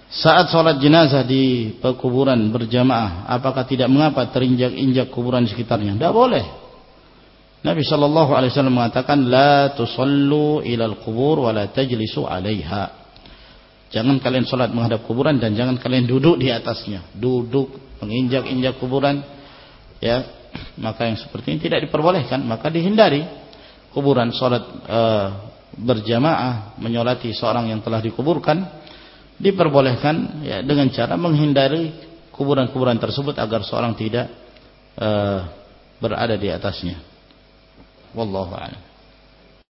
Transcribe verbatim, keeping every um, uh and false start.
Saat sholat jenazah di pekuburan berjamaah, apakah tidak mengapa terinjak-injak kuburan di sekitarnya? Tidak boleh. Nabi Shallallahu Alaihi Wasallam mengatakan, la tusallu ilal kubur wa la tajlisu alaiha. Jangan kalian sholat menghadap kuburan dan jangan kalian duduk di atasnya. Duduk menginjak-injak kuburan, ya, maka yang seperti ini tidak diperbolehkan. Maka dihindari kuburan. Sholat e, berjamaah menyolati seorang yang telah dikuburkan diperbolehkan, ya, dengan cara menghindari kuburan-kuburan tersebut agar seorang tidak uh, berada di atasnya. Wallahu a'lam.